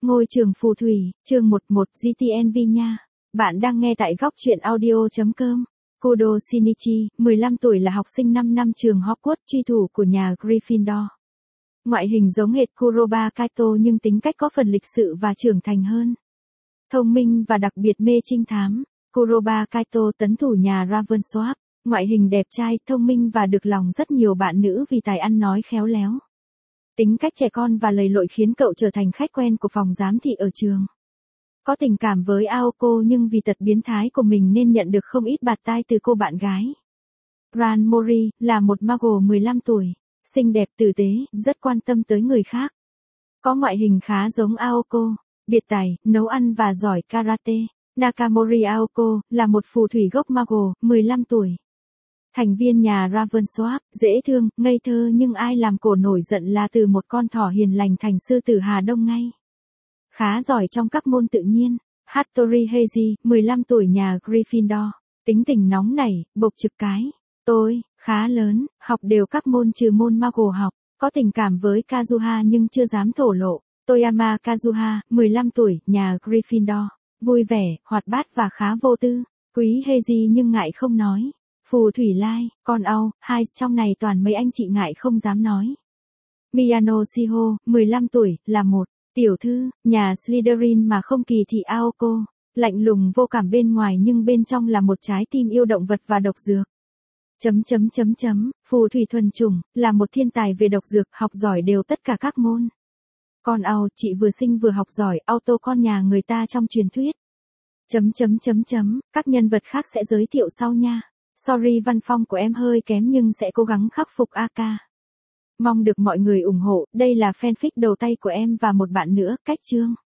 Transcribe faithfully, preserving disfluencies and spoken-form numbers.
Ngôi trường phù thủy, chương mười một giê tê en vê nha. Bạn đang nghe tại góc truyện audio chấm com. Kudo Shinichi, mười lăm tuổi là học sinh năm năm trường Hogwarts, truy thủ của nhà Gryffindor. Ngoại hình giống hệt Kuroba Kaito nhưng tính cách có phần lịch sự và trưởng thành hơn. Thông minh và đặc biệt mê trinh thám, Kuroba Kaito tấn thủ nhà Ravensworth. Ngoại hình đẹp trai, thông minh và được lòng rất nhiều bạn nữ vì tài ăn nói khéo léo. Tính cách trẻ con và lầy lội khiến cậu trở thành khách quen của phòng giám thị ở trường. Có tình cảm với Aoko nhưng vì tật biến thái của mình nên nhận được không ít bạt tai từ cô bạn gái. Ran Mori là một Muggle mười lăm tuổi, xinh đẹp tử tế, rất quan tâm tới người khác. Có ngoại hình khá giống Aoko, biệt tài, nấu ăn và giỏi karate. Nakamori Aoko là một phù thủy gốc Muggle, mười lăm tuổi. Thành viên nhà Ravensworth, dễ thương, ngây thơ nhưng ai làm cổ nổi giận là từ một con thỏ hiền lành thành sư tử Hà Đông ngay. Khá giỏi trong các môn tự nhiên. Hattori Heiji, mười lăm tuổi nhà Gryffindor, tính tình nóng nảy, bộc trực cái. Tôi, khá lớn, học đều các môn trừ môn Muggle học, có tình cảm với Kazuha nhưng chưa dám thổ lộ. Toyama Kazuha, mười lăm tuổi, nhà Gryffindor, vui vẻ, hoạt bát và khá vô tư. Quý Heiji nhưng ngại không nói. Phù thủy lai, con Au, hai trong này toàn mấy anh chị ngại không dám nói. Miyano Shiho, mười lăm tuổi, là một tiểu thư, nhà Slytherin mà không kỳ thị Aoko, lạnh lùng vô cảm bên ngoài nhưng bên trong là một trái tim yêu động vật và độc dược. Chấm chấm chấm chấm, phù thủy thuần chủng, là một thiên tài về độc dược, học giỏi đều tất cả các môn. Con Au, chị vừa xinh vừa học giỏi, auto con nhà người ta trong truyền thuyết. Chấm chấm chấm chấm, các nhân vật khác sẽ giới thiệu sau nha. Sorry văn phong của em hơi kém nhưng sẽ cố gắng khắc phục a ca. Mong được mọi người ủng hộ, đây là fanfic đầu tay của em và một bạn nữa, cách chương.